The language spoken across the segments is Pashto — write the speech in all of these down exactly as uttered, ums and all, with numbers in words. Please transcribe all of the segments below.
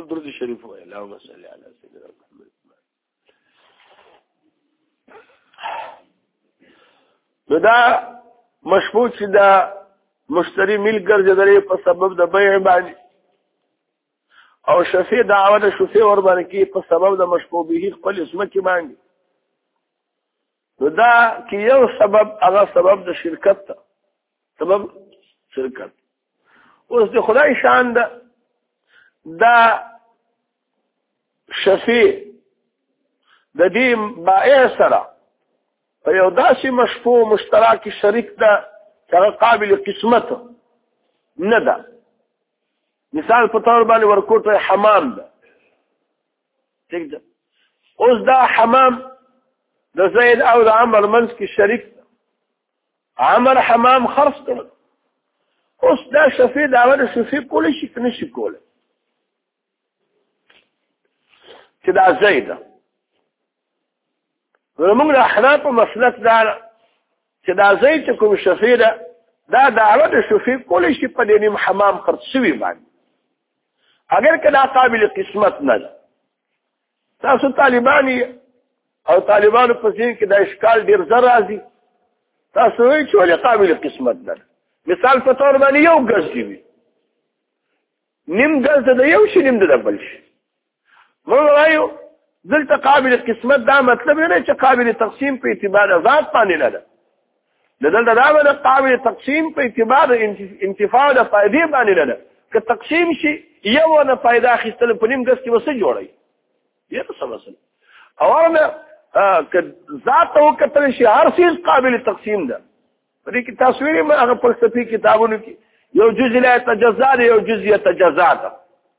ټول درود شریف وایي اللهم صل علی سیدنا محمد. نو دا مشفوع چې دا مشتری ملک ګرځېدلی په سبب د بیع باندې او شفیع دعوه د شفیع ور باندې کې په سبب د مشفوع به خپل ځمکې باندې. نو دا کې یو سبب هغه سبب د شرکت ته سبب شرکت. اوس د خدای شان ده دا شفیع د دې بائع سره په یو داسې مشفوع مشترک شریک ده چې هغه قابل قسمت نه ده. مثال په تور باندې ورکوټه حمام ده ٹھیک ده. اوس دا حمام د زید او د عمر منځ کې شریک ده. عمر حمام خرڅ کړ. اوس دا شفیع دعوه د شفیع کولی شي که نشي کولی چې دا زید ده. موږ د احناف په مسلک دا چې دا زید چې کوم شفیع ده دا دعوه د شفیع کولی شي په دې نیم حمام خرڅ شوي باندې اگر که دا قابل قسمت نه ده. تاسو طالبان او طالبانو په ذهن کې دا اشکال ډېر زر راځي. تاسو وایئ چې ولې قابل قسمت نه ده. مثال په طور باندې یو ګز دی وي نیم ګز د یو شي نیم د بل شي. موږ وایو دلته قابل قسمت دا مطلب نه چې قابل تقسیم په اعتبار ذات باندې نه ده. دلته دا به قابل تقسیم په اعتبار انتفاع د فائدې باندې نه ده. که تقسیم شي یو نه فائدہ اخیستل په نیم ګز کې وسه جوړي یا څه مثلا او نه که ذات او کتل شي هر څه قابل تقسیم ده. دې کې تصویر ما هغه فلسفي کتابونو کې یو جزء لا يتجزا یو جزء يتجزا ده.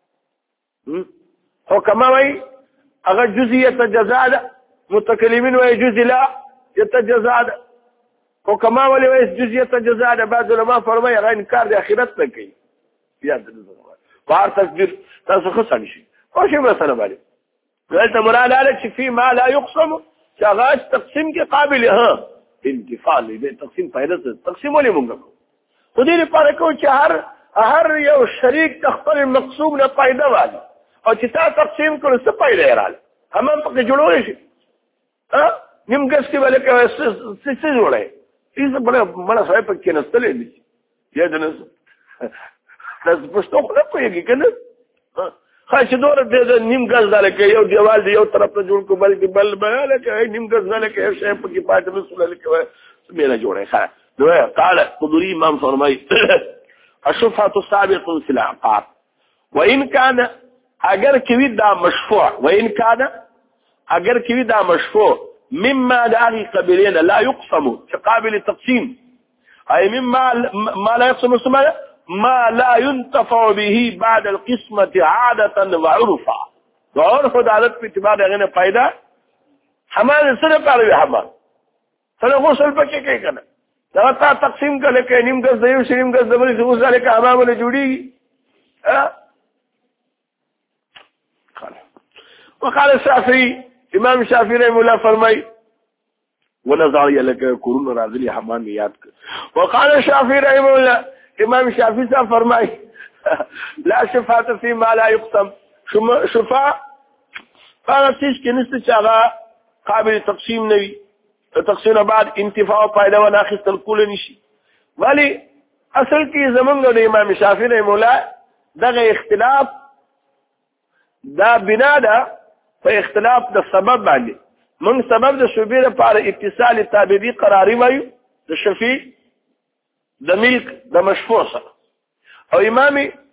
حکما وایي هغه جزء يتجزا ده متکلمین وایي جزء لا يتجزا ده. حکما وایي جزء يتجزا ده. بعض علما فرمایي هغه انکار د اخرت نه کوي. یاد دې بار تقدیر تاسو خو څنګه شي خو شي مثلا باندې دلته مراد اله چې فی ما لا يقسم چې هغه تقسیم کې قابل ها انتفاع دې تقسیم فائدہ تقسیم ولې مونږ کو خو دې لپاره کو چې هر هر یو شریک خپل مقصود نه فائدہ والی او چې تا تقسیم کړو څه فائدہ رااله هم په جوړول شي ها نیم ګس کې ولې کې څه څه جوړه دې بڑا بڑا صاحب کې نستلې دي یا دنه تاسو پښتو خو نه کوي کنه خاص دور د نیم ګز داله کې یو دیوال دی یو طرف ته جوړ کو بلکې بل بل کې نیم ګز داله کې شی په کې پاتې رسول الله کې میرا جوړه ښه نو قال قدري امام فرمای الشفعه السابق في العقار وان كان اگر کوي دا مشفوع وان كان اگر کوي دا مشفوع مما داغي قبلين لا يقسم قابل التقسيم اي مما ما لا يقسم اسمه ما لا ينتفع به بعد القسمة عادة وعرفا وعرف عادت په اعتبار دغه نه فائدہ حمال سره پاره حمال سره غسل پکې کوي کنه دا تا تقسیم کله کې نیم ګز دیو شریم ګز دبل څه وساله کې حمام له جوړي ها قال وقال الشافعي امام الشافعي رحمه الله فرمای ونظر لك قرون راذلی حمام یاد وقال الشافعي رحمه الله امام شافعی صاحب فرمائے لا شفاعت فی ما لا يقسم شفاع هغه چیز کې نشته چې هغه قابل تقسیم نه وي تقسیم بعد انتفاع او فائدہ ونه اخیستل کول نشي ولی اصل کې زمونږ د امام شافعی رحمه الله دغه اختلاف دا بنا ده په اختلاف د سبب باندې موږ سبب د شوبې لپاره اتصال تابعی قراری وایو د شفیع د ملک د مشفوع سره او امام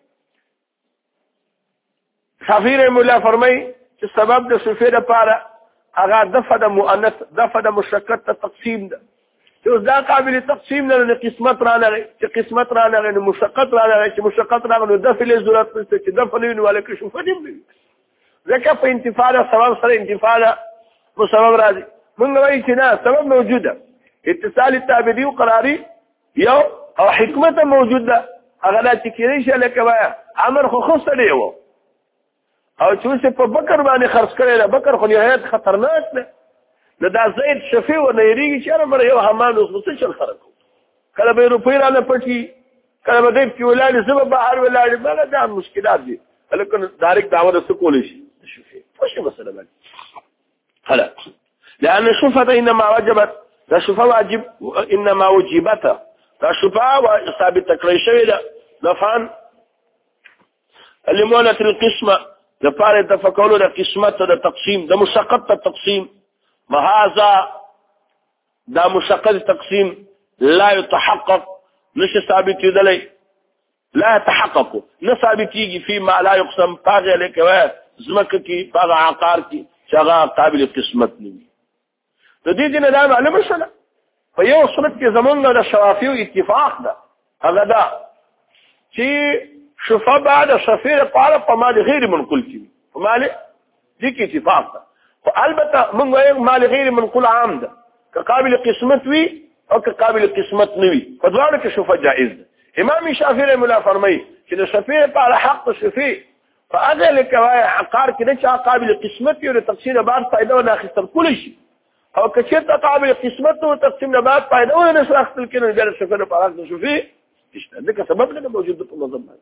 شافعی رحمه الله فرمایي چې سبب د شفیع لپاره هغه دفع د مؤنث دفع د مشکک ته تقسیم ده چې دا قابل تقسیم نه نه قسمت را نه چې قسمت را نه نه مشکک را نه چې مشکک را نه دفع له ضرورت نشته چې دفع نه ویل کې شوفه دې ځکه په انتفاع سبب سره انتفاع په سبب راځي موږ وایو چې نه سبب موجوده اتصال تابعی او قراری یو او حکمت موجود ده هغه لا تکری شي لکه وای امر خو خو سره یو او چې په بکر باندې خرڅ کړي له بکر خو نهایت خطرناک ده نو دا زید شفیع و نهریږي چې امر یو حمان اوس څه چل خرڅ کله به روپۍ را نه پټي کله به دې کې ولادي سبب بهر ولادي بل دا مشکلات دي لكن دارك دعوه سكول شيء شوفي وش مثلا هلا لان الشفعه انما وجبت لا شفعه واجب انما وجبت لا شفعه وثابت تکړی شوی ده دفعا لمولة القسمه لپاره تفکروا د قسمت د تقسیم د مشقت تقسیم ما هذا دا مشقت تقسیم لا يتحقق نش ثابت يدلي لا يتحقق نثابت يجي فيما لا يقسم باغي لك زمك كي باغ عقار كي شغا قابل قسمت ني د دې دینه دا معلومه شله په یو صورت کې زمونږ د شوافیو اتفاق ده هغه دا چې شفا بعد شفيع قال فمال غير منقول کی فمال دي کې اتفاق ده البته موږ وايو مال غیر منقول عام ده كقابل قسمت وي او كقابل قسمت نوي فدوانه کې شفا جائز ده امام شافعي رحمه الله فرمایي چې د شفيع په حق شفيع فاذا لك عقار کې نه قابل قسمت او تقسیم بعد فائدہ نه اخیستل کول شي او کچته قابل قسمت او تقسیم بعد فائدہ نه اخیستل کېږي د شفيع په حق شفيع ذلك سبب لنا موجود في المنظمه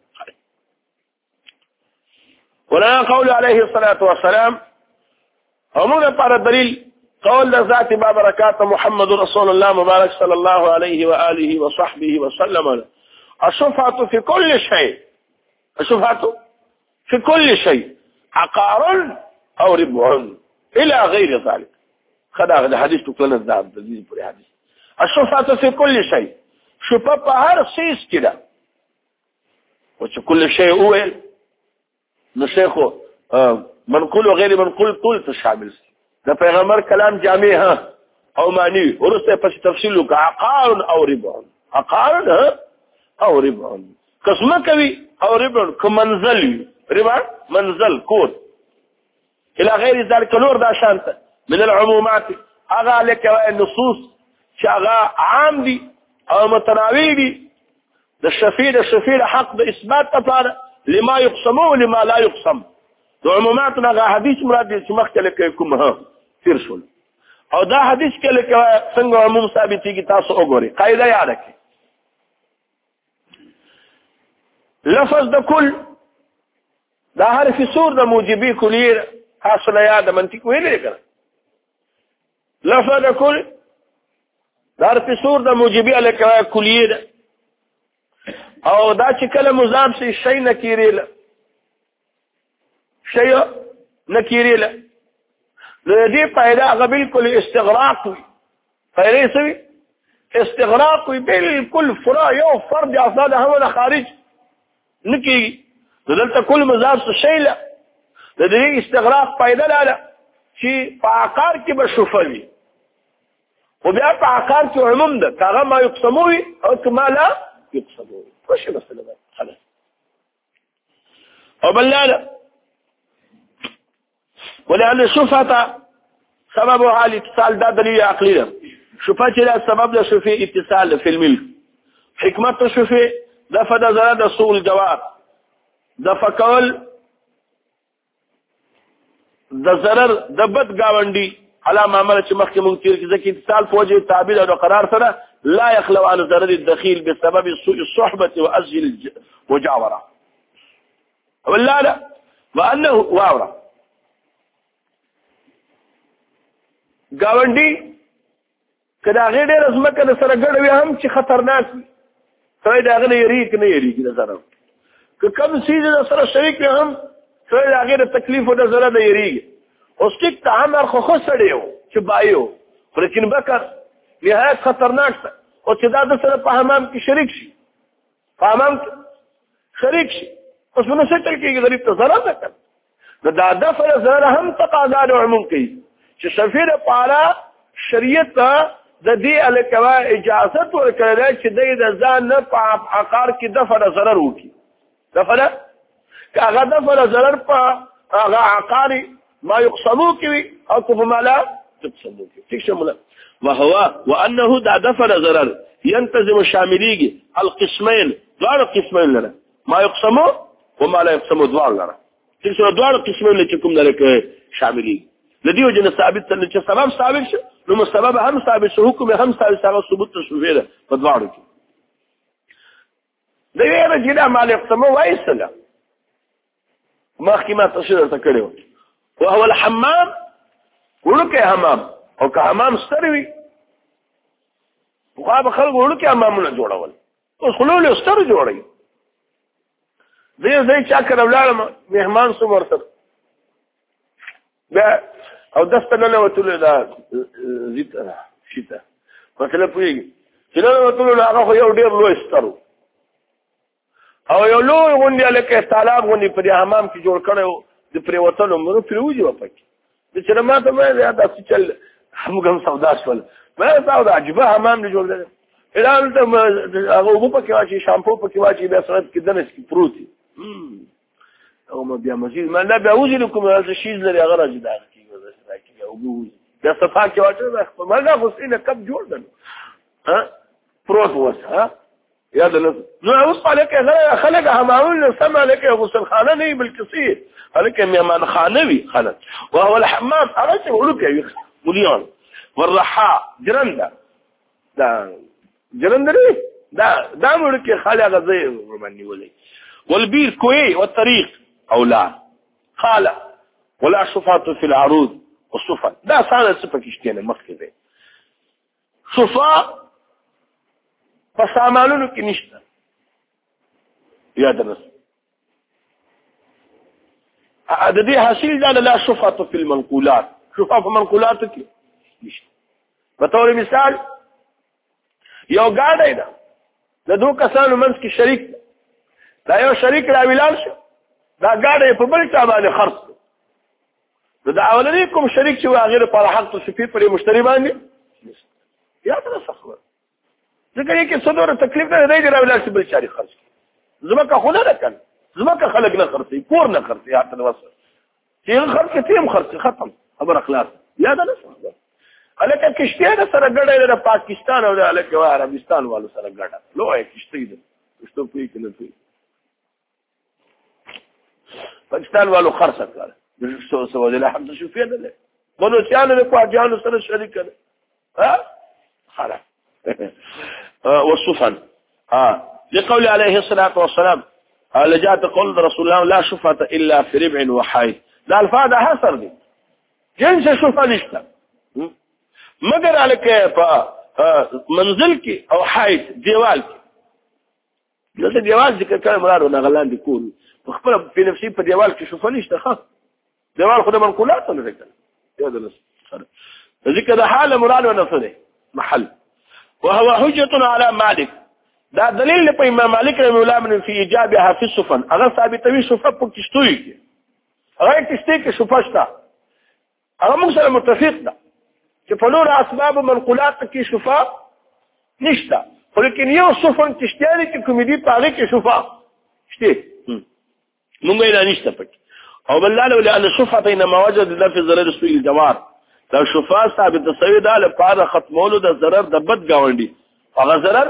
ولا قول عليه الصلاه والسلام عموما بعد الدليل قول ذات باب بركات محمد رسول الله مبارك صلى الله عليه واله وصحبه وسلم الشفعه في كل شيء الشفعه في كل شيء عقار او ربع الى غير ذلك خدع الحديث تقول الذهب الذي في الحديث الشفعه في كل شيء شفعه په هر شيء كده وش كل شيء هو نشيخه منقول وغير منقول طول تشامل ده پیغمبر کلام جامع ها او معنی ورسته پس تفصیل وک عقار او ربع عقار او ربع قسمه کوي او ربع كمنزل ربع منزل کور الى غير ذلك نور دا شانت من العمومات اغا لك النصوص شاغا عام دي او متناوي دي ده الشفيع ده الشفيع حق ده اثبات تفاره لما يقسمه ولما لا يقسم د عموماتنا غا حدیث مراد دي چې مخکله کوم ها تیر شول او دا حدیث کله کې څنګه عموم ثابتي کی تاسو وګورئ قاعده یاد کړئ لفظ د کل دا حرف سور د موجبي کلیه حاصله یاد منطق ویلې کړه لفظ د کل دا حرف سور د موجبي الکه کلیه او دا چې کله مضاف شي شی نکیره شيء نكيري له دې پیدا هغه بالکل استغراق وي پیدا سوي استغراق وي بالکل فرا یو فرد افراد هم خارج نکي دلته کل مضاف شي له دې استغراق پیدا لاله چې په عقار کې به شفوي او بیا په عقار کې عموم ده هغه ما يقسموي او کما لا يقسموي وش مساله ده خلاص او بلاله ولأن الشفعة سببها الاتصال ده دليل عقلي ده شفعة لا سبب ده شفعة اتصال في الملك حكمة الشفعة ده فده زرد سوء الجواب ده فكول ده زرر ده بد قاوندي على ما عملت مخي منكر كذا اتصال فوجه التعبير او قرار سنة لا يخلو عن زرد الدخيل بسبب سوء الصحبة وأزل وجاورة ولا لا وأنه واورة گاونډي کدا غېډه رسمکه د سره ګډوي هم چې خطرناک وي سړی دا غنه یری کنه یری کی نظر که کم سیز د سره شریک هم سړی دا غېډه تکلیف د سره د یری اوس ټیک ته امر خو خو سړیو چې بایو لیکن بکر نهایت خطرناک او چې دا د سره په حمام کې شریک شي په حمام کې شریک شي اوس نو څه تل کې غریب ته ضرر نه کوي دا د فر ضرر هم تقاضا د عموم کوي چې شفیع پارا شریعت د دې الکوا اجازه ورکړل چې د ځان نه په عقار کې دفع ضرر وکړي دفع کاغه دفع ضرر په هغه عقار ما يقسمو کوي او په مالا تقسمو کوي څه شموله وهو وانه دا دفع ضرر ينتظم شامليږي القسمين دوه قسمين لره ما يقسمو وما لا يقسمو دوه لره څه شو دوه قسمين چې کوم لره شامليږي لدی وجه ثابت تل چې سبب ثابت شو نو مسبب هم ثابت شو حکم هم ثابت شو ثبوت شو فعل په دواړو کې د یوه جدا مال اقسمو وایسله مخکې ما تفسیر ورته کړی و وهو الحمام وړوکی حمام او که حمام ستر وي پخوا به خلکو وړوکي حمامونه جوړول اوس خو لوی ستر جوړوي دې ځای چا کره ولاړم مهمان سوم ورسره بیا او دسته ننوتلو دا زیته شیته مثلا پوهېږي چې ننوتلو نو هغه خو یو ډېر لوی ستر و او یو لوی غوندې هلکه تالاب غوندې په دې حمام کې جوړ کړی و د پرېوتلو مرو پرې وځي وه پکې د چې نه ما ته مې داسې چل موږ هم سودا شول ما دا عجیبه حمام دې جوړ دی دا هلته هغه اوبه پکې واچوي شامپو پکې واچوي بیا سرت کې دنس کې پروت وي او ما بیا مزید ما نه بیا وځي نو کوم هلته شیز لري هغه را ځي داخل کېږي اوبه وځي بیا صفا کې واچوي ما دا خو سینه کپ جوړ دی ها پروت اوس ها یاد نه نو اوس هلکه خلک حمامونه سم هلکه غسل خانه نه وي بلکې څه هلکه مهمان خانه وي خلک وهو الحمام هغه چې وړوکی وي ملیان والرحاء جرنده دا جرنده دی دا دا وړوکی خالي هغه ځای ورباندې ولي والبير كوي والطريق او لا قال ولا شفاة في العروض والصفا دا سانه څه پکې شته نه مخکې دی صفا په سامانونو کې نشته یاد رس د دې حاصل دا لا شفاة في المنقولات شفاة په منقولاتو کې نشته په تور مثال یو ګاډی ده د دوه کسانو منځ کې شریک دا یو شریک را ویلال شو دا ګاډی په بل چا باندې خرڅ نو دا اولنی کوم شریک چې هغه په حق تصفیه پر مشتری باندې یاد رس خبر ځکه یې کې څه ډول تکلیف نه دی را ویلال شي بل چاري خرڅ زمکه خو نه کړ زمکه خلک نه خرڅي کور نه خرڅي هاته وسه چې خرڅ تیم خرڅ ختم خبر اخلاص یاد نه څه الکه کشته ده سره ګډه ده پاکستان او الکه عربستان والو سره ګډه لوی کشته ده څه په کې نه پی پاکستان والو خرڅ کړ څه څه ولله حمد شوفيه ده بنو چانه له کوجانو سره شریک کړ ها خلاص والصفن ها لقول عليه الصلاه والسلام لجاءت قول رسول الله لا شفعة الا في ربع وحيد لا الفاظ حصر دي جنس شفعة نشته مگر الکه په منزل کې او حیث دیوال کې دلته دیوال ذکر کړه مراد نه غلان دي کول خپل په نفسي په دیوال کې شوفه نشته خاص دیوال خو د منقولات نه ذکر یاد نه ذکر د حال مراد نه څه محل وهو حجه على مالك دا دلیل په امام مالک رحمه الله من في ايجابها في السفن هغه ثابتوي شوفه په کشتوي کې هغه کشته کې شوفه شته هغه موږ سره متفق ده چې په نور اسباب منقولات کې شفاء نشته ولیکن یو سفن تشتیاري کې کومېدي پاره کې شفاء شته موږ یې نشته پکې او بل لا لأن الشفاء انما وجد لفظ ضرر سوء الجوار دا شفاء ثابت سوي دا لپاره ختمولو د ضرر د بد گاونډي هغه ضرر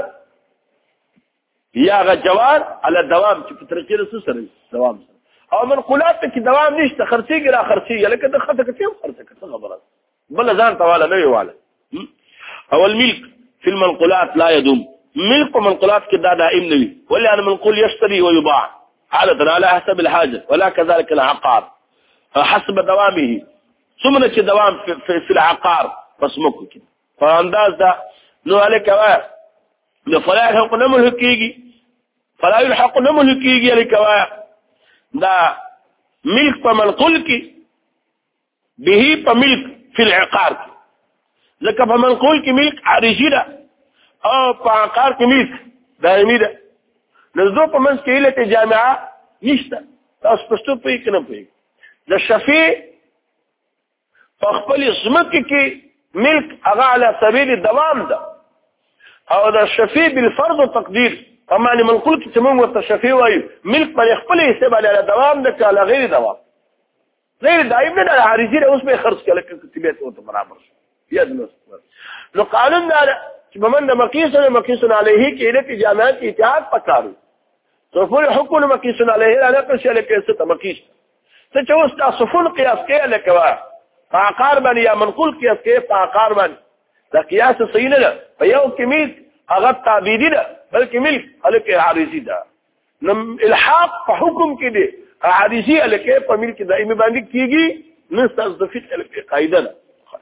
یا هغه جوار على دوام چې په طریقې رسو سره دوام او منقولات کې دوام نشته خرڅيږي را خرڅيږي لکه د خطه کې خرڅه کوي خبره بل ځان تواله نه ویواله او الملك في المنقولات لا يدوم ملك منقولات کې دا دائم نه وي ولې ان منقول يشتري ويباع عادة على حسب الحاجه ولا كذلك العقار حسب دوامه ثم چې دوام في, في, في العقار بس مکو کې فانداز دا نو عليك وا نو فلا يحق نمل کېږي فلا يحق نمل کېږي عليك وا دا ملك په منقول کې به په ملك في العقار لکه په منقول کې ملک عارضی ده او په عقار کې ملک دائمي ده نزدو په منځ کې علت جامعه نشته تاسو پښتو پوهی کنه پوهی د شفیع په خپل ځمکه کې ملک هغه على سبيل الدوام ده او د شفیع بالفرض والتقدير اما ان منقول کې موږ ورته شفیع وایو ملک په خپل حساب على دوام ده که على غیر دوام غیر دائم نه عارضی ده اوس به خرڅ کله کتابت او برابر یاد نو قانون دا چې بمن مقیس او مقیس علیه کې علت جامعات اتحاد پکارو تو فل حکم مقیس علیه لا نقش لکه ست مقیس ته چې اوس تاسو فل قیاس کې لکه وا عقار باندې یا منقول قیاس کې په عقار باندې دا قیاس صحیح نه ده په یو کې ملک هغه تعبیدی ده بلکې ملک هلکه عارضی ده نو الحاق په حکم کې دی حدیثی الکه په ملک دایمي باندې کیږي نستاز د فقه الکه قاعده ده.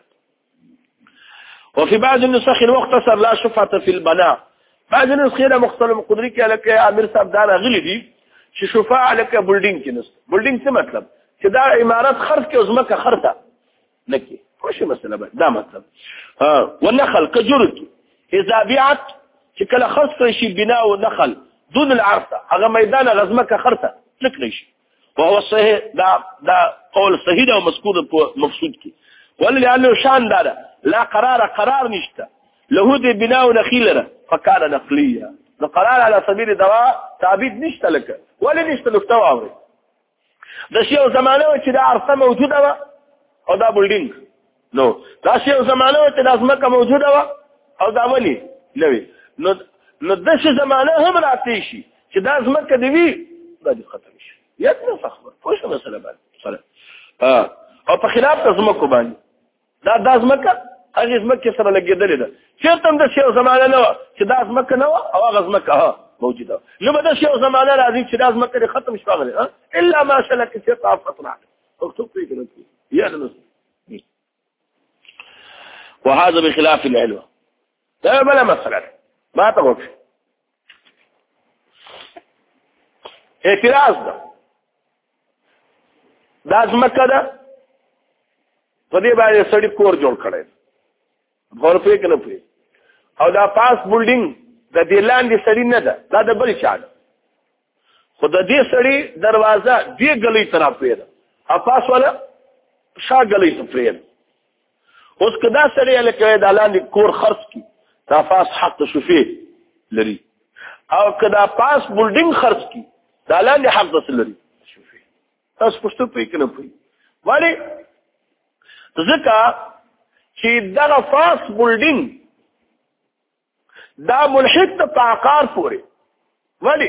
وفي بعض النسخ المختصر لا شفعة في البناء. بعض النسخ مختصر قدري کې الکه امیر صاحب دا غلي دي چې شفاعه الکه بلډینګ کې نست. بلډینګ څه مطلب چې دا عمارت خرڅ کې ازمکه خرڅه نکي خوش مسله ده دا مطلب. ها والنخل كجرد اذا بيعت چې کله خرڅ شي بناء ونخل دون العرضه هغه میدان غزمکه خرڅه نکړي شي. وهو صحيح دا دا قول صحیح ده او مذکور په مقصود کې. ولله شان دا لا قرار قرار نشته له دې بناء نخيل فكان نقليا. القرار على سبيل الدواء ثابت نشته لك ولا نشته لفتوا دا شی او زمانه چې دا عرصه موجوده و او دا بلډینګ نو دا شی او زمانه چې دا ځمکه موجوده و او دا ونی نوې نو نو د شي زمانه هم راځي شي چې دا ځمکه دی وی دا دي ختم شي یا څه خبر خوښه مسله باندې سره ها او په خلاف د ځمکو باندې دا د ځمکه هغه ځمکه سره لګیدلې ده چې تم د شی او زمانه نو چې دا ځمکه نو او هغه ځمکه ها موجوده نو بده شی او زمانه راځي چې دا ځمکه ختم شوغله ها الا ما شلك في طافتنا اكتب في كده يا نص وهذا بخلاف العلوه ده بلا مسألة ما تقولش اعتراض ده دا ځمکه ده په دې باندې سړی کور جوړ کړی غور پرې کنه پرې او دا پاس بلډینګ د دې لاندې سړی نه ده دا د بل چا ده خو د دې سړی دروازه دې غلې طرف پرې ده او پاس ولا شا غلې ته پرې ده اوس کدا سړی لکه د لاندې کور خرڅ کی دا پاس حق شفیع لري او کدا پاس بلډینګ خرڅ کی دا لاندې حق د لري شفیع تاسو پښتو پې کنه پرې ولی ځکه چې دا پاس بلډینګ دا ملحق د عقار پورې ولی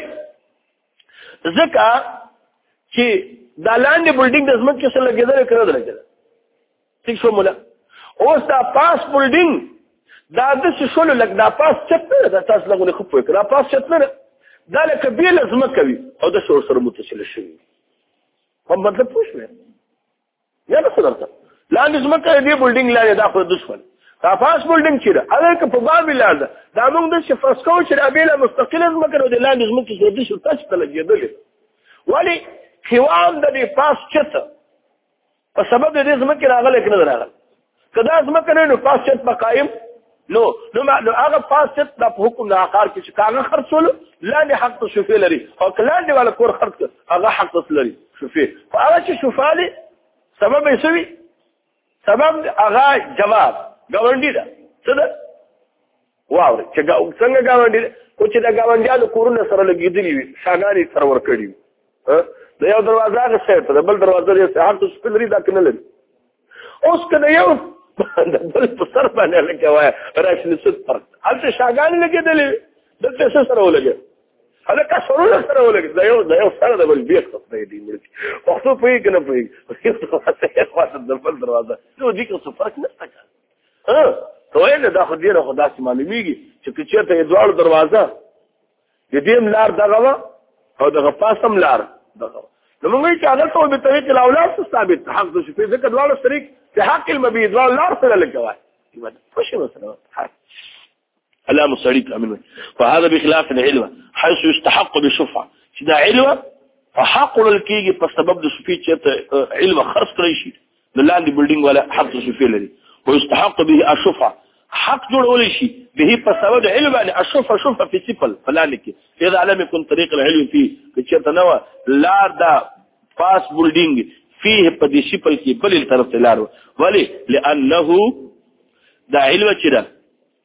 ځکه چې دا لاندې بلډینګ د ځمکې سره لګیدل کړو درځل ٹھیک شو مولا اوس دا پاس بلډینګ دا د څه شول لګ دا پاس چت دا تاسو لغونه خو پوي کړه پاس چت نه دا لکه بیل ځمکه وي او د شور سره متصل شي په مطلب پوښوي یا څه درته لاندې ځمکه دی بلډینګ لاندې دا خو دښمن دا پاس بلډینګ چې دا هغه که په باب لاله دا موږ د شفاس کو چې ابيله مستقله ځمکه د لاندې ځمکه چې د شو تاسو ته لګیدل ولی خوام د دې پاس چت په سبب د دې ځمکه راغله کنه راغله کدا ځمکه نه نو پاس چت بقایم نو نو نو هغه پاس چت د حکم د عقار کې چې کاغه خرڅول لاندې حق شفیع لري او کلاندې ولا کور خرڅ هغه حق لري شفیع هغه چې شفاعي سبب یې سوي سبب هغه جواب ګاونډي دا څه ده واو چې څنګه ګاونډي کو چې دا ګاونډیانو کورونه سره لګیدلی وي شاګانی سره ور کړی ها د یو دروازه هغه څه ته بل دروازه یې حق شفیع لري دا کنه لري اوس کله یو د بل په سر باندې لکه وای راشنه ست فرق هلته شاګان لګیدلې دلته څه سره ولګي هله کا سره سره ولګي دا یو دا یو سره د بل بیخ څه دی مړي وختو پوي کنه پوي خاصه د بل دروازه نو دې کو څه فرق نشته ها ته یې دا خو دې خو داسې معلومیږي چې چېرته یې دوړ دروازه دې دیم لار دغه او دغه پاسم لار دغه نو موږ چې هغه ته په طریق الاولاد ثابت حق د شفیع ذکر دوړ شریک في حق المبيد دوړ لار سره لګوي یبه خوشي مثلا على مصاريك امن فهذا بخلاف العلوه حيث يستحق بشفعه دا علوه فحق للكيجي بسبب د شفیع چې علوه خرڅ کړی شي د لاندې بلډینګ ولا حق شفیع لري ويستحق به الشفعه حق جوړول شي به بسبب علوه يعني الشفعه شفعه في سفل فلانك اذا لم يكن طريق العلو فيه چې تنو لار دا پاس بلډینګ فيه په دې سفل کې بل طرف ته لار ولی لانه دا علوه چې دا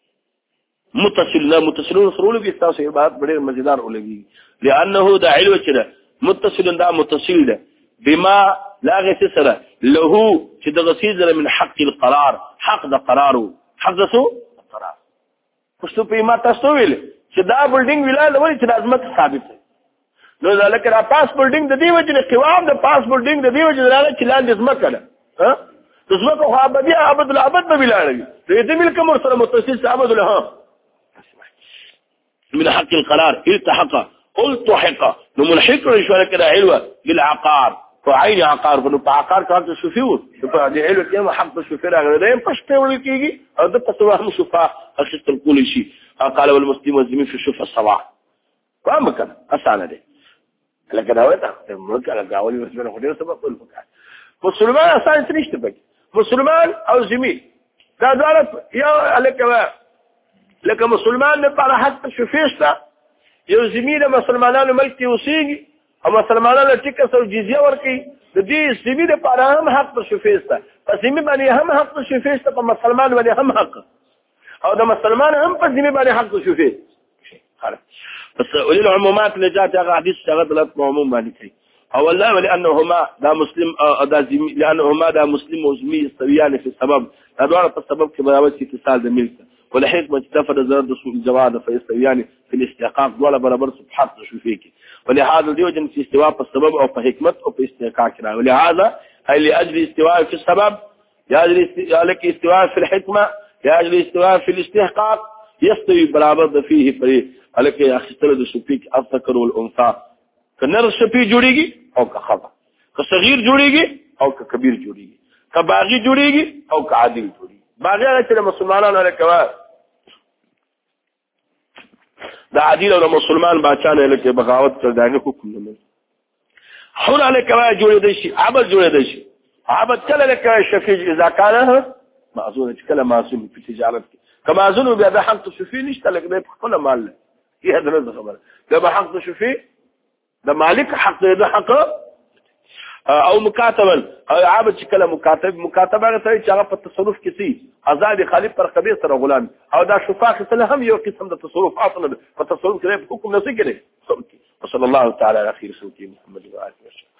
متصل لا متصلون سرول به تاسو یې بات ډېر مزیدار ولګي لانه دا علوه چې دا متصل دا متصل ده بما لا غير سره له چې د غسیزره من حق القرار حق د قرارو حق د سو قرار پښتو په ما تاسو ویل چې دا بلډینګ ویلاله ولې چې لازمت ثابت نو ځکه را پاس بلډینګ د دې وجه نه قوام د پاس بلډینګ د دې وجه نه چې لاندې ځمکه ده ها د ځمکه خو ابدي ابد الابد به ویلاله دې دې ملک مر سره متصل ابد له من حق القرار التحق قلت حقه نو ملحق شو كده علوه للعقار فعين عقار نو عقار كان شوفيو فدي علوه كما حق شوفي راغلين پښته ولکيږي او د پښتو هم شوفا اخست كل شيء قال والمسلم والزمين في شوف الصباح فهم كان اسانه دي لكن دا وته موږ لا غاولي مسلمان خو ډیر سبب ول وکړ مسلمان اسان څه نشته پکې مسلمان او زمين دا دواړه یو الکه لکه مسلمان لپاره حق شوفيشته یو زمين مسلمانانو ملک اوسېږي او مسلمانانو ټیکس او جزیه ورکړي د دې زمين لپاره هم حق شوفيشته په زمين باندې هم حق شوفيشته په مسلمان باندې هم حق او د مسلمان هم په زمين باندې حق شوفي خلاص بس ولي العمومات اللي جات هذا حديث شغلت عموم مالكي او والله ولانهما دا مسلم دا زمي لانهما دا مسلم وزمي يستويان في السبب هذول في السبب كبراوات اتصال ذميلك ولحكمه تفرد زرد سوء الجواد فيستويان في الاستحقاق ولا برابر سبحان شو فيك ولهذا اليوجد في استواء في السبب او في حكمه او في استحقاق ولهذا هي لاجل استواء في السبب لك استواء في الحكمه لاجل استواء في الاستحقاق يستوي برابر فيه فريق لك اخستل د شفيك الذكر والانثى کنر شفي جوړيږي او که خطا که صغير جوړيږي او که کبیر جوړيږي که باغي جوړيږي او که عادل جوړيږي باغي چې مسلمانانو لکه دا عادل او مسلمان باچانه لکه بغاوت کړ دغه حکم نه حول عليك جوړ دی شي عبد جوړ دی شي عبد کله لکه شفيع اذا كان معذور کله معصوم په تجارت کما ظن بیا د حق شفيع نشته لکه د خپل مال هي هذا نظر خبر ده حق شفيع ده مالك حق ده حق او مكاتبا عابد شكله مكاتب مكاتبه ته چې هغه په تصرف کې سي آزاد خالق پر خبير سره غلام او دا شفاخ سره هم یو قسم د تصرف اصلا په تصرف کې حکم نه سي کېږي صلی الله تعالی علیه خیر سوتی محمد و علیه